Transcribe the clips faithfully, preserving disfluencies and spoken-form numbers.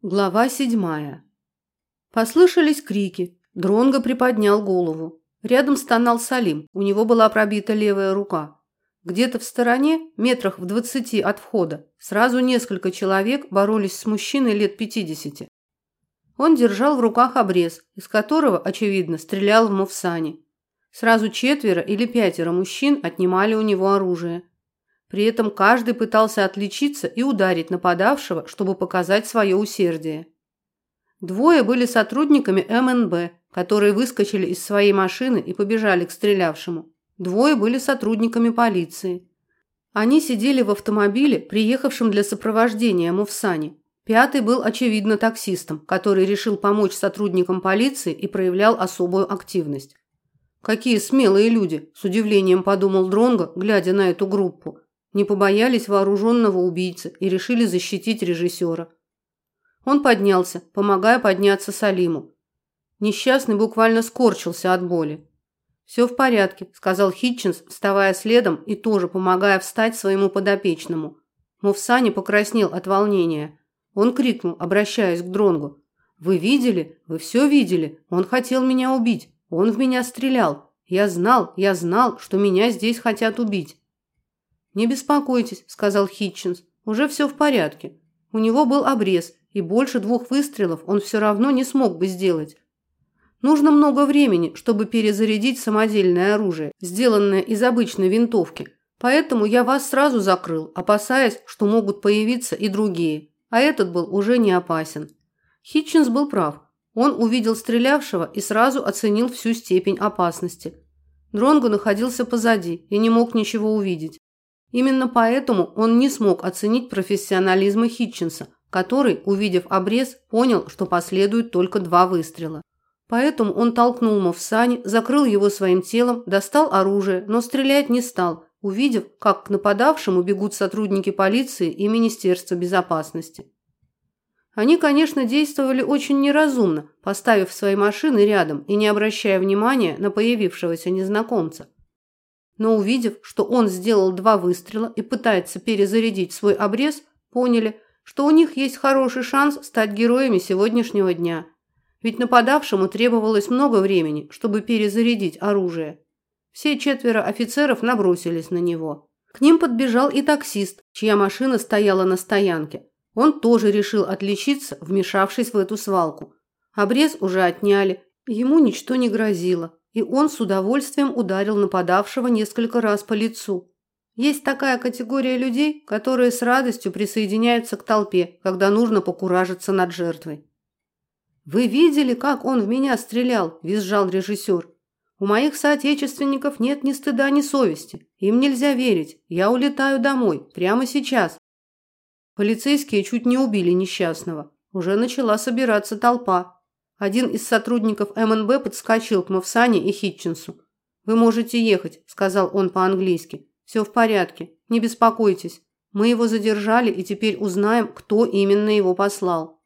Глава седьмая. Послышались крики. Дронго приподнял голову. Рядом стонал Салим, у него была пробита левая рука. Где-то в стороне, метрах в двадцати от входа, сразу несколько человек боролись с мужчиной лет пятидесяти. Он держал в руках обрез, из которого, очевидно, стрелял в Мовсане. Сразу четверо или пятеро мужчин отнимали у него оружие. При этом каждый пытался отличиться и ударить нападавшего, чтобы показать свое усердие. Двое были сотрудниками эм эн бэ, которые выскочили из своей машины и побежали к стрелявшему. Двое были сотрудниками полиции. Они сидели в автомобиле, приехавшем для сопровождения Мовсане. Пятый был, очевидно, таксистом, который решил помочь сотрудникам полиции и проявлял особую активность. «Какие смелые люди!» – с удивлением подумал Дронго, глядя на эту группу. Не побоялись вооруженного убийцы и решили защитить режиссера. Он поднялся, помогая подняться Салиму. Несчастный буквально скорчился от боли. «Все в порядке», – сказал Хитчинс, вставая следом и тоже помогая встать своему подопечному. Мовсане покраснел от волнения. Он крикнул, обращаясь к Дронгу: «Вы видели? Вы все видели? Он хотел меня убить. Он в меня стрелял. Я знал, я знал, что меня здесь хотят убить». «Не беспокойтесь», – сказал Хитчинс. «Уже все в порядке. У него был обрез, и больше двух выстрелов он все равно не смог бы сделать. Нужно много времени, чтобы перезарядить самодельное оружие, сделанное из обычной винтовки. Поэтому я вас сразу закрыл, опасаясь, что могут появиться и другие. А этот был уже не опасен». Хитчинс был прав. Он увидел стрелявшего и сразу оценил всю степень опасности. Дронго находился позади и не мог ничего увидеть. Именно поэтому он не смог оценить профессионализма Хитчинса, который, увидев обрез, понял, что последует только два выстрела. Поэтому он толкнул Мовсане, закрыл его своим телом, достал оружие, но стрелять не стал, увидев, как к нападавшему бегут сотрудники полиции и Министерства безопасности. Они, конечно, действовали очень неразумно, поставив свои машины рядом и не обращая внимания на появившегося незнакомца. Но увидев, что он сделал два выстрела и пытается перезарядить свой обрез, поняли, что у них есть хороший шанс стать героями сегодняшнего дня. Ведь нападавшему требовалось много времени, чтобы перезарядить оружие. Все четверо офицеров набросились на него. К ним подбежал и таксист, чья машина стояла на стоянке. Он тоже решил отличиться, вмешавшись в эту свалку. Обрез уже отняли, ему ничто не грозило. И он с удовольствием ударил нападавшего несколько раз по лицу. Есть такая категория людей, которые с радостью присоединяются к толпе, когда нужно покуражиться над жертвой. «Вы видели, как он в меня стрелял?» – визжал режиссер. «У моих соотечественников нет ни стыда, ни совести. Им нельзя верить. Я улетаю домой. Прямо сейчас». Полицейские чуть не убили несчастного. Уже начала собираться толпа. Один из сотрудников эм эн бэ подскочил к Мовсане и Хитчинсу. «Вы можете ехать», – сказал он по-английски. «Все в порядке, не беспокойтесь. Мы его задержали и теперь узнаем, кто именно его послал».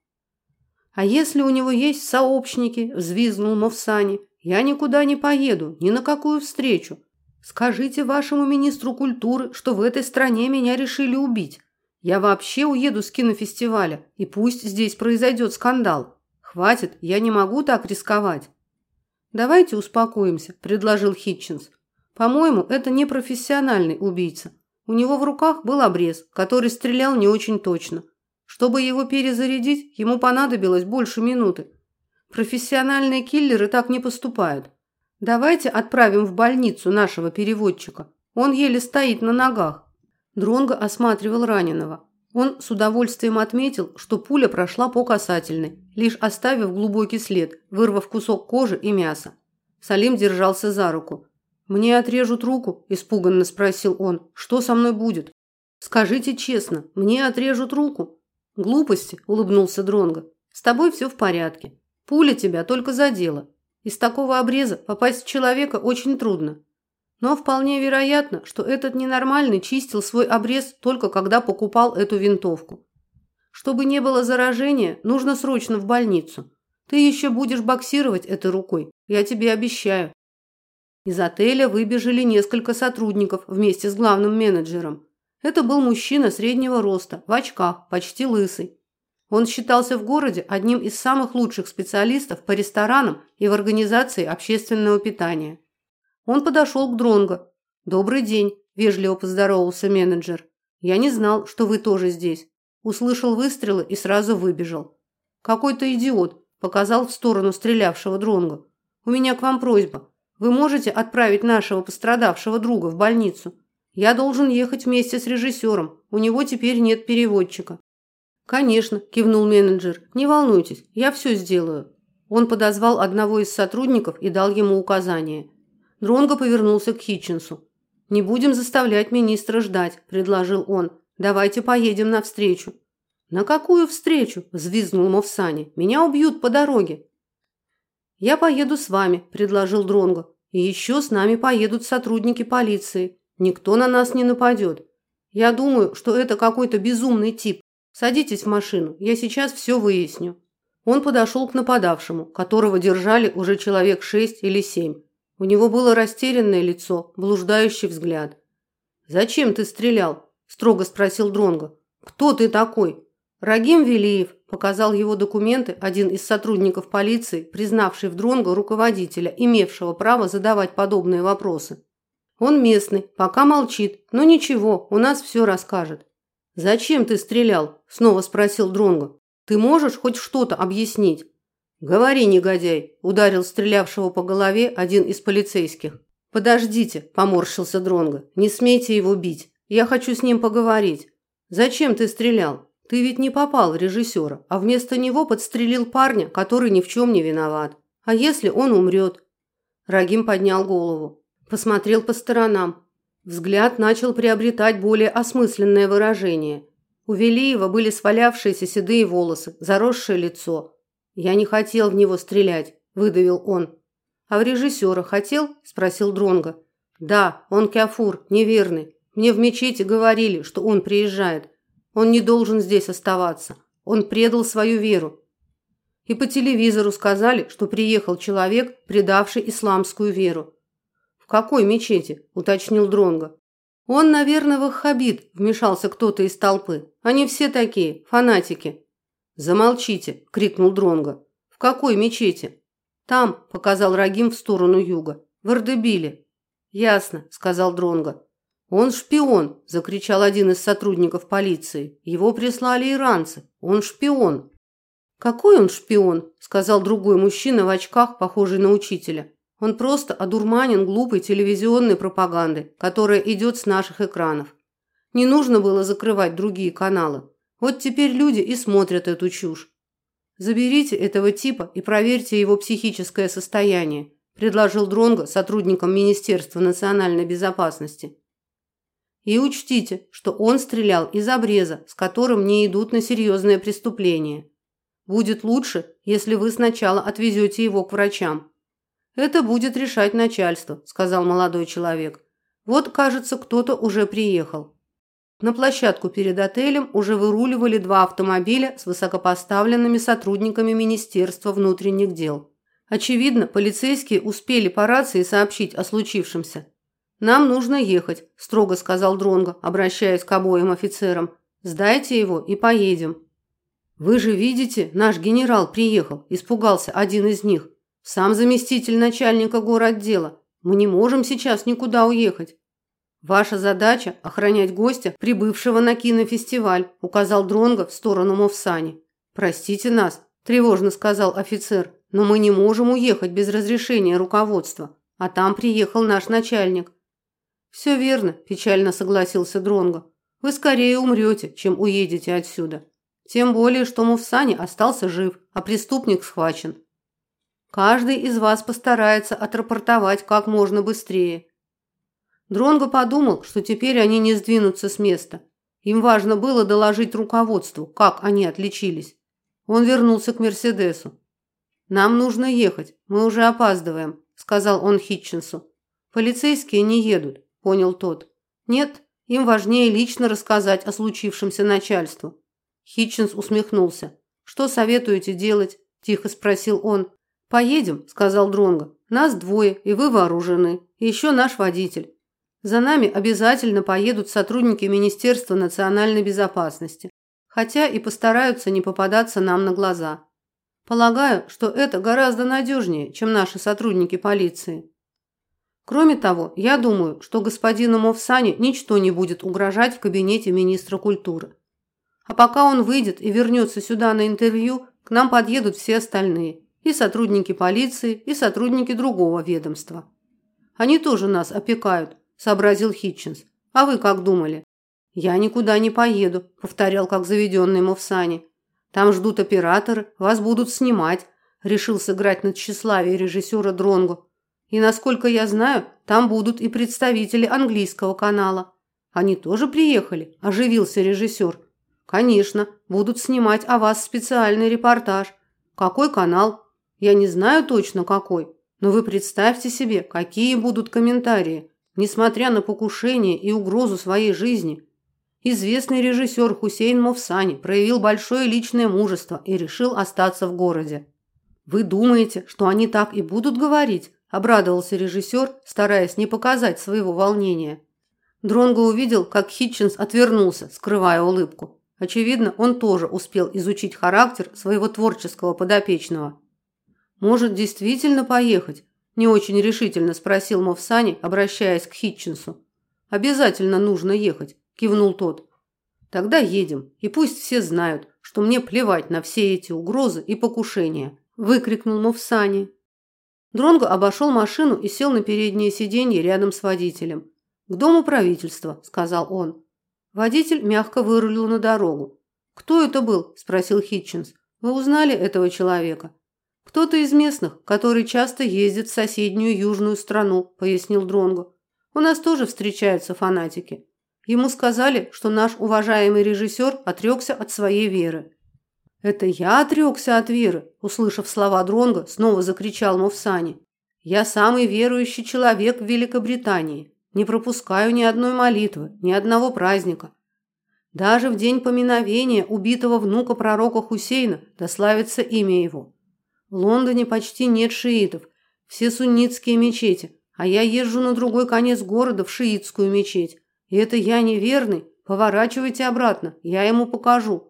«А если у него есть сообщники?» – взвизгнул Мовсане. «Я никуда не поеду, ни на какую встречу. Скажите вашему министру культуры, что в этой стране меня решили убить. Я вообще уеду с кинофестиваля, и пусть здесь произойдет скандал. Хватит, я не могу так рисковать». «Давайте успокоимся», – предложил Хитчинс. «По-моему, это не профессиональный убийца. У него в руках был обрез, который стрелял не очень точно. Чтобы его перезарядить, ему понадобилось больше минуты. Профессиональные киллеры так не поступают. Давайте отправим в больницу нашего переводчика. Он еле стоит на ногах». Дронго осматривал раненого. Он с удовольствием отметил, что пуля прошла по касательной, лишь оставив глубокий след, вырвав кусок кожи и мяса. Салим держался за руку. «Мне отрежут руку?» – испуганно спросил он. «Что со мной будет?» «Скажите честно, мне отрежут руку?» «Глупости», – улыбнулся Дронго. «С тобой все в порядке. Пуля тебя только задела. Из такого обреза попасть в человека очень трудно. Но вполне вероятно, что этот ненормальный чистил свой обрез только когда покупал эту винтовку. Чтобы не было заражения, нужно срочно в больницу. Ты еще будешь боксировать этой рукой, я тебе обещаю». Из отеля выбежали несколько сотрудников вместе с главным менеджером. Это был мужчина среднего роста, в очках, почти лысый. Он считался в городе одним из самых лучших специалистов по ресторанам и в организации общественного питания. Он подошел к Дронго. «Добрый день», – вежливо поздоровался менеджер. «Я не знал, что вы тоже здесь». Услышал выстрелы и сразу выбежал. «Какой-то идиот», – показал в сторону стрелявшего Дронго. «У меня к вам просьба. Вы можете отправить нашего пострадавшего друга в больницу? Я должен ехать вместе с режиссером. У него теперь нет переводчика». «Конечно», – кивнул менеджер. «Не волнуйтесь, я все сделаю». Он подозвал одного из сотрудников и дал ему указания. Дронго повернулся к Хитчинсу. «Не будем заставлять министра ждать», – предложил он. «Давайте поедем навстречу». «На какую встречу?» – взвизгнул Мовсани. «Меня убьют по дороге». «Я поеду с вами», – предложил Дронго. «И еще с нами поедут сотрудники полиции. Никто на нас не нападет. Я думаю, что это какой-то безумный тип. Садитесь в машину, я сейчас все выясню». Он подошел к нападавшему, которого держали уже человек шесть или семь. У него было растерянное лицо, блуждающий взгляд. «Зачем ты стрелял?» – строго спросил Дронго. «Кто ты такой?» «Рагим Велиев», – показал его документы один из сотрудников полиции, признавший в Дронго руководителя, имевшего право задавать подобные вопросы. «Он местный, пока молчит, но ничего, у нас все расскажет». «Зачем ты стрелял?» – снова спросил Дронго. «Ты можешь хоть что-то объяснить?» «Говори, негодяй!» – ударил стрелявшего по голове один из полицейских. «Подождите!» – поморщился Дронго. «Не смейте его бить. Я хочу с ним поговорить. Зачем ты стрелял? Ты ведь не попал в режиссера, а вместо него подстрелил парня, который ни в чем не виноват. А если он умрет?» Рагим поднял голову, посмотрел по сторонам. Взгляд начал приобретать более осмысленное выражение. У Велиева были свалявшиеся седые волосы, заросшее лицо. «Я не хотел в него стрелять», – выдавил он. «А в режиссера хотел?» – спросил Дронго. «Да, он кяфур, неверный. Мне в мечети говорили, что он приезжает. Он не должен здесь оставаться. Он предал свою веру. И по телевизору сказали, что приехал человек, предавший исламскую веру». «В какой мечети?» – уточнил Дронго. «Он, наверное, ваххабит», – вмешался кто-то из толпы. «Они все такие, фанатики». «Замолчите!» – крикнул Дронго. «В какой мечети?» «Там», – показал Рагим в сторону юга. «В Эрдебиле». «Ясно», – сказал Дронго. «Он шпион!» – закричал один из сотрудников полиции. «Его прислали иранцы. Он шпион!» «Какой он шпион?» – сказал другой мужчина в очках, похожий на учителя. «Он просто одурманен глупой телевизионной пропагандой, которая идет с наших экранов. Не нужно было закрывать другие каналы. Вот теперь люди и смотрят эту чушь. Заберите этого типа и проверьте его психическое состояние», – предложил Дронго сотрудникам Министерства национальной безопасности. «И учтите, что он стрелял из обреза, с которым не идут на серьезное преступление. Будет лучше, если вы сначала отвезете его к врачам». «Это будет решать начальство», – сказал молодой человек. «Вот, кажется, кто-то уже приехал». На площадку перед отелем уже выруливали два автомобиля с высокопоставленными сотрудниками Министерства внутренних дел. Очевидно, полицейские успели по рации сообщить о случившемся. «Нам нужно ехать», – строго сказал Дронго, обращаясь к обоим офицерам. «Сдайте его и поедем». «Вы же видите, наш генерал приехал», – испугался один из них. «Сам заместитель начальника горотдела. Мы не можем сейчас никуда уехать». «Ваша задача – охранять гостя, прибывшего на кинофестиваль», – указал Дронго в сторону Мовсани. «Простите нас», – тревожно сказал офицер, – «но мы не можем уехать без разрешения руководства, а там приехал наш начальник». «Все верно», – печально согласился Дронго. «Вы скорее умрете, чем уедете отсюда. Тем более, что Мовсани остался жив, а преступник схвачен. Каждый из вас постарается отрапортовать как можно быстрее». Дронго подумал, что теперь они не сдвинутся с места. Им важно было доложить руководству, как они отличились. Он вернулся к Мерседесу. «Нам нужно ехать, мы уже опаздываем», – сказал он Хитчинсу. «Полицейские не едут», – понял тот. «Нет, им важнее лично рассказать о случившемся начальству». Хитчинс усмехнулся. «Что советуете делать?» – тихо спросил он. «Поедем», – сказал Дронго. «Нас двое, и вы вооружены. И еще наш водитель. За нами обязательно поедут сотрудники Министерства национальной безопасности. хотя и постараются не попадаться нам на глаза. Полагаю, что это гораздо надежнее, чем наши сотрудники полиции. Кроме того, я думаю, что господину Мовсане ничто не будет угрожать в кабинете министра культуры. А пока он выйдет и вернется сюда на интервью, к нам подъедут все остальные, и сотрудники полиции, и сотрудники другого ведомства. Они тоже нас опекают, сообразил Хитчинс. А вы как думали? Я никуда не поеду, повторял как заведенный Мовсане. Там ждут операторы, вас будут снимать, решил сыграть на тщеславие режиссера Дронго. И насколько я знаю, там будут и представители английского канала. Они тоже приехали, оживился режиссер. Конечно, будут снимать о вас специальный репортаж. Какой канал? Я не знаю точно какой, но вы представьте себе, какие будут комментарии, несмотря на покушение и угрозу своей жизни. Известный режиссер Хусейн Мовсани проявил большое личное мужество и решил остаться в городе. Вы думаете, что они так и будут говорить? Обрадовался режиссер, стараясь не показать своего волнения. Дронго увидел, как Хитчинс отвернулся, скрывая улыбку. Очевидно, он тоже успел изучить характер своего творческого подопечного. «Может, действительно поехать?» – не очень решительно спросил Мовсани, обращаясь к Хитчинсу. «Обязательно нужно ехать», – кивнул тот. «Тогда едем, и пусть все знают, что мне плевать на все эти угрозы и покушения», – выкрикнул Мовсани. Дронго обошел машину и сел на переднее сиденье рядом с водителем. «К дому правительства», – сказал он. Водитель мягко вырулил на дорогу. «Кто это был?» – спросил Хитчинс. «Вы узнали этого человека?» «Кто-то из местных, который часто ездит в соседнюю южную страну», – пояснил Дронго. «У нас тоже встречаются фанатики. Ему сказали, что наш уважаемый режиссер отрекся от своей веры». «Это я отрекся от веры», – услышав слова Дронго, снова закричал Мовсани. «Я самый верующий человек в Великобритании. Не пропускаю ни одной молитвы, ни одного праздника. Даже в день поминовения убитого внука пророка Хусейна дославится имя его. В Лондоне почти нет шиитов, все суннитские мечети, а я езжу на другой конец города в шиитскую мечеть. И это я неверный? Поворачивайте обратно, я ему покажу».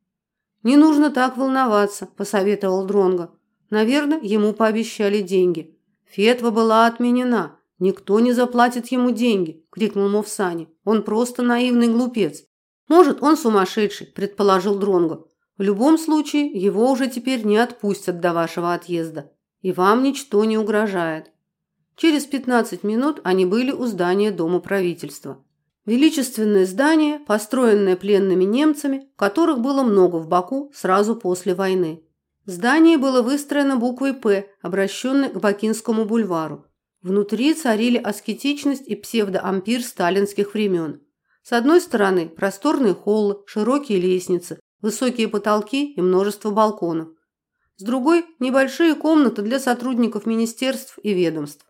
«Не нужно так волноваться», – посоветовал Дронго. «Наверное, ему пообещали деньги. Фетва была отменена. Никто не заплатит ему деньги», – крикнул Мовсани. «Он просто наивный глупец». «Может, он сумасшедший», – предположил Дронго. «В любом случае, его уже теперь не отпустят до вашего отъезда. И вам ничто не угрожает». Через пятнадцать минут они были у здания Дома правительства. Величественное здание, построенное пленными немцами, которых было много в Баку сразу после войны. Здание было выстроено буквой «П», обращенной к Бакинскому бульвару. Внутри царили аскетичность и псевдоампир сталинских времен. С одной стороны просторные холлы, широкие лестницы, высокие потолки и множество балконов. С другой – небольшие комнаты для сотрудников министерств и ведомств.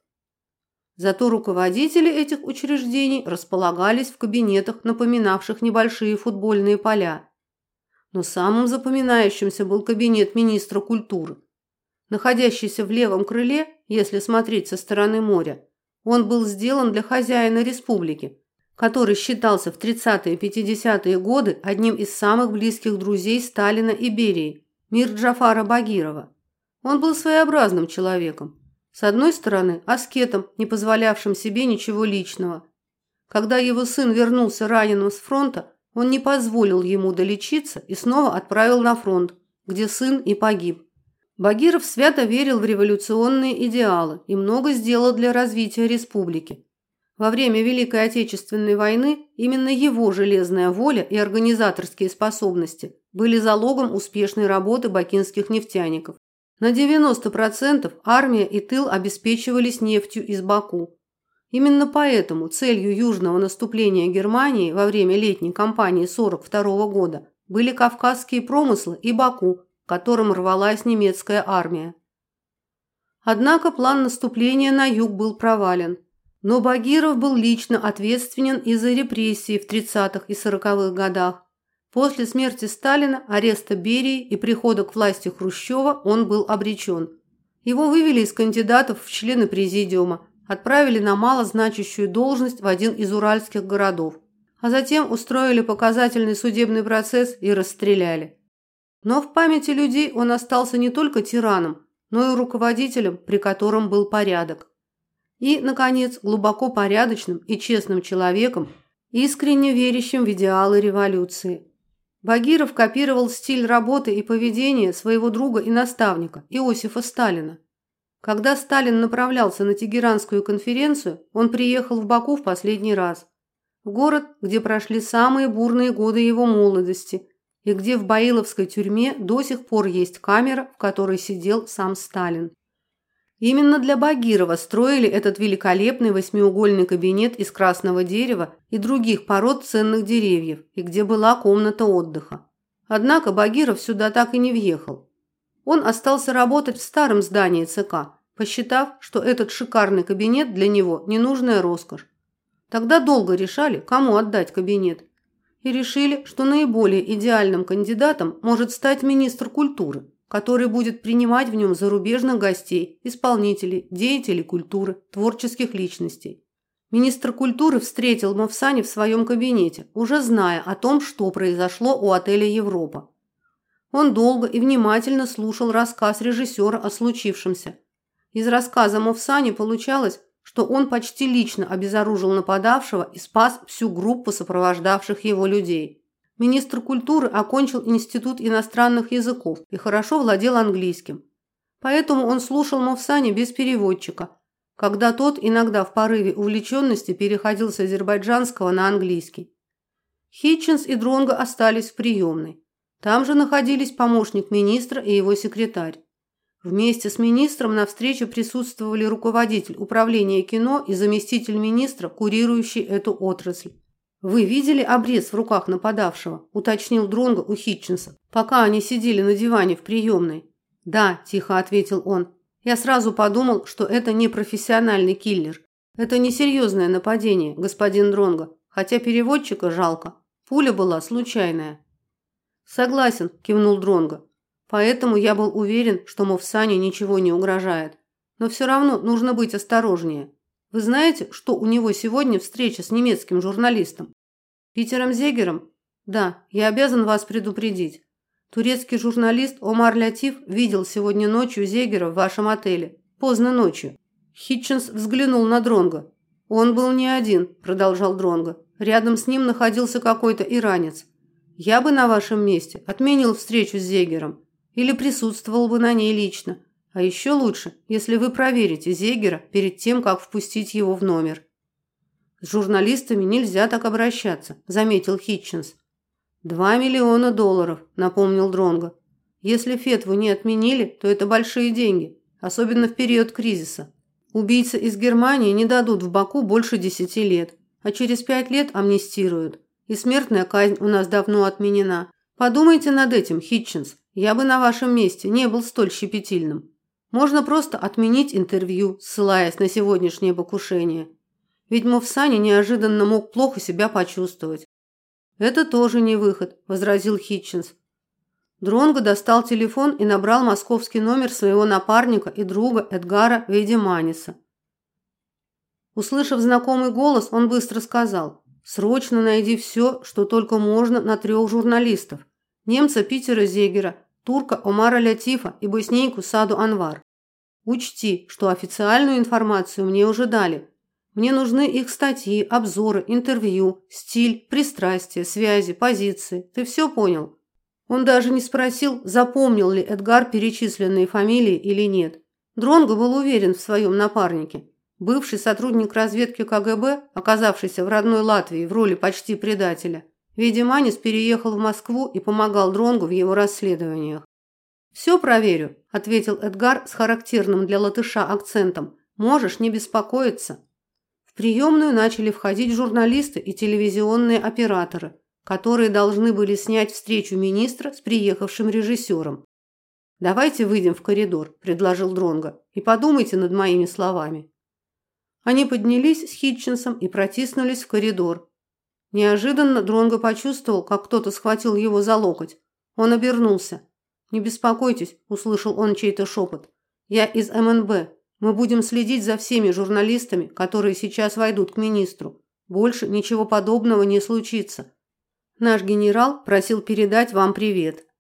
Зато руководители этих учреждений располагались в кабинетах, напоминавших небольшие футбольные поля. Но самым запоминающимся был кабинет министра культуры. Находящийся в левом крыле, если смотреть со стороны моря, он был сделан для хозяина республики, который считался в тридцатые-пятидесятые годы одним из самых близких друзей Сталина и Берии, Мир Джафара Багирова. Он был своеобразным человеком. С одной стороны, аскетом, не позволявшим себе ничего личного. Когда его сын вернулся раненым с фронта, он не позволил ему долечиться и снова отправил на фронт, где сын и погиб. Багиров свято верил в революционные идеалы и много сделал для развития республики. Во время Великой Отечественной войны именно его железная воля и организаторские способности были залогом успешной работы бакинских нефтяников. На девяносто процентов армия и тыл обеспечивались нефтью из Баку. Именно поэтому целью южного наступления Германии во время летней кампании сорок второго года были Кавказские промыслы и Баку, к которым рвалась немецкая армия. Однако план наступления на юг был провален. Но Багиров был лично ответственен и за репрессии в тридцатых и сороковых годах. После смерти Сталина, ареста Берии и прихода к власти Хрущева он был обречен. Его вывели из кандидатов в члены президиума, отправили на малозначащую должность в один из уральских городов. а затем устроили показательный судебный процесс и расстреляли. Но в памяти людей он остался не только тираном, но и руководителем, при котором был порядок. И, наконец, глубоко порядочным и честным человеком, искренне верящим в идеалы революции. Багиров копировал стиль работы и поведения своего друга и наставника Иосифа Сталина. Когда Сталин направлялся на Тегеранскую конференцию, он приехал в Баку в последний раз. В город, где прошли самые бурные годы его молодости, и где в Баиловской тюрьме до сих пор есть камера, в которой сидел сам Сталин. Именно для Багирова строили этот великолепный восьмиугольный кабинет из красного дерева и других пород ценных деревьев, и где была комната отдыха. Однако Багиров сюда так и не въехал. Он остался работать в старом здании ЦК, посчитав, что этот шикарный кабинет для него ненужная роскошь. Тогда долго решали, кому отдать кабинет. И решили, что наиболее идеальным кандидатом может стать министр культуры, который будет принимать в нем зарубежных гостей, исполнителей, деятелей культуры, творческих личностей. Министр культуры встретил Мовсани в своем кабинете, уже зная о том, что произошло у отеля «Европа». Он долго и внимательно слушал рассказ режиссера о случившемся. Из рассказа Мовсани получалось, что он почти лично обезоружил нападавшего и спас всю группу сопровождавших его людей. Министр культуры окончил Институт иностранных языков и хорошо владел английским. Поэтому он слушал Мовсани без переводчика, когда тот иногда в порыве увлеченности переходил с азербайджанского на английский. Хитчинс и Дронго остались в приемной. Там же находились помощник министра и его секретарь. Вместе с министром на встрече присутствовали руководитель управления кино и заместитель министра, курирующий эту отрасль. «Вы видели обрез в руках нападавшего?» – уточнил Дронго у Хитчинса, пока они сидели на диване в приемной. «Да», – тихо ответил он. «Я сразу подумал, что это не профессиональный киллер. Это несерьезное нападение, господин Дронго, хотя переводчика жалко. Пуля была случайная». «Согласен», – кивнул Дронго. «Поэтому я был уверен, что Мовсане ничего не угрожает. Но все равно нужно быть осторожнее. Вы знаете, что у него сегодня встреча с немецким журналистом? Питером Зегером? Да, я обязан вас предупредить. Турецкий журналист Омар Лятиф видел сегодня ночью Зегера в вашем отеле. Поздно ночью». Хитчинс взглянул на Дронго. «Он был не один», – продолжал Дронго. «Рядом с ним находился какой-то иранец. Я бы на вашем месте отменил встречу с Зегером или присутствовал бы на ней лично. А еще лучше, если вы проверите Зегера перед тем, как впустить его в номер». «С журналистами нельзя так обращаться», – заметил Хитчинс. «Два миллиона долларов», – напомнил Дронго. «Если фетву не отменили, то это большие деньги, особенно в период кризиса. Убийцы из Германии не дадут в Баку больше десяти лет, а через пять лет амнистируют. И смертная казнь у нас давно отменена. Подумайте над этим, Хитчинс. Я бы на вашем месте не был столь щепетильным. Можно просто отменить интервью, ссылаясь на сегодняшнее покушение. Ведь Мовсани неожиданно мог плохо себя почувствовать». «Это тоже не выход», – возразил Хитчинс. Дронго достал телефон и набрал московский номер своего напарника и друга Эдгара Вейдеманиса. Услышав знакомый голос, он быстро сказал: «Срочно найди все, что только можно на трех журналистов. Немца Питера Зегера, турка Омара Лятифа и боснийку Саду Анвар. Учти, что официальную информацию мне уже дали. Мне нужны их статьи, обзоры, интервью, стиль, пристрастия, связи, позиции. Ты все понял?» Он даже не спросил, запомнил ли Эдгар перечисленные фамилии или нет. Дронго был уверен в своем напарнике. Бывший сотрудник разведки ка гэ бэ, оказавшийся в родной Латвии в роли почти предателя, Вейдеманис переехал в Москву и помогал Дронго в его расследованиях. «Все проверю», – ответил Эдгар с характерным для латыша акцентом. «Можешь не беспокоиться». В приемную начали входить журналисты и телевизионные операторы, которые должны были снять встречу министра с приехавшим режиссером. «Давайте выйдем в коридор», – предложил Дронго, – «и подумайте над моими словами». Они поднялись с Хитчинсом и протиснулись в коридор. Неожиданно Дронго почувствовал, как кто-то схватил его за локоть. Он обернулся. «Не беспокойтесь», – услышал он чей-то шепот. «Я из эм эн бэ. Мы будем следить за всеми журналистами, которые сейчас войдут к министру. Больше ничего подобного не случится. Наш генерал просил передать вам привет.